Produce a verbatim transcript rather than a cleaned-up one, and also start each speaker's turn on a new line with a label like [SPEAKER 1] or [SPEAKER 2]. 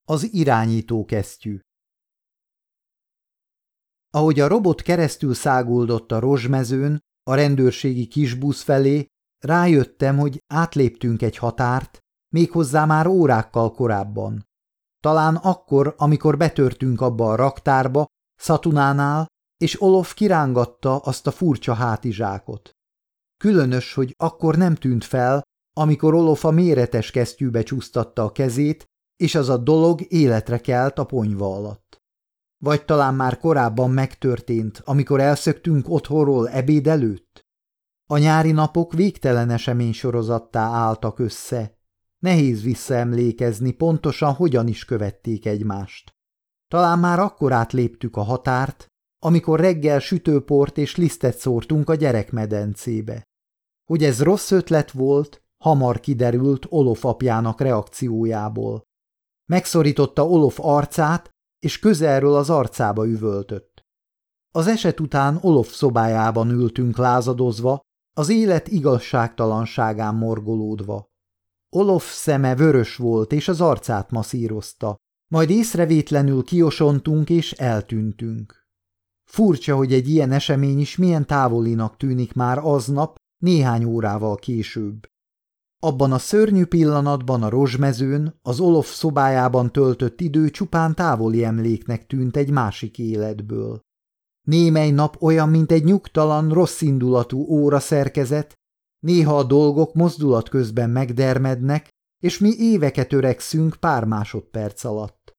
[SPEAKER 1] Az irányító kesztyű. Ahogy a robot keresztül száguldott a rozsmezőn, a rendőrségi kisbusz felé, rájöttem, hogy átléptünk egy határt, méghozzá már órákkal korábban. Talán akkor, amikor betörtünk abba a raktárba, Szatunánál, és Olof kirángatta azt a furcsa hátizsákot. Különös, hogy akkor nem tűnt fel, amikor Olof a méretes kesztyűbe csúsztatta a kezét, és az a dolog életre kelt a ponyva alatt. Vagy talán már korábban megtörtént, amikor elszöktünk otthonról ebéd előtt? A nyári napok végtelen eseménysorozattá álltak össze. Nehéz visszaemlékezni pontosan, hogyan is követték egymást. Talán már akkor átléptük a határt, amikor reggel sütőport és lisztet szórtunk a gyerekmedencébe. Hogy ez rossz ötlet volt, hamar kiderült Olof apjának reakciójából. Megszorította Olof arcát, és közelről az arcába üvöltött. Az eset után Olof szobájában ültünk lázadozva, az élet igazságtalanságán morgolódva. Olof szeme vörös volt, és az arcát masszírozta, majd észrevétlenül kiosontunk és eltűntünk. Furcsa, hogy egy ilyen esemény is milyen távolinak tűnik már aznap, néhány órával később. Abban a szörnyű pillanatban a rozsmezőn, az Olof szobájában töltött idő csupán távoli emléknek tűnt egy másik életből. Némely nap olyan, mint egy nyugtalan, rosszindulatú óra szerkezet, néha a dolgok mozdulat közben megdermednek, és mi éveket öregszünk pár másodperc alatt.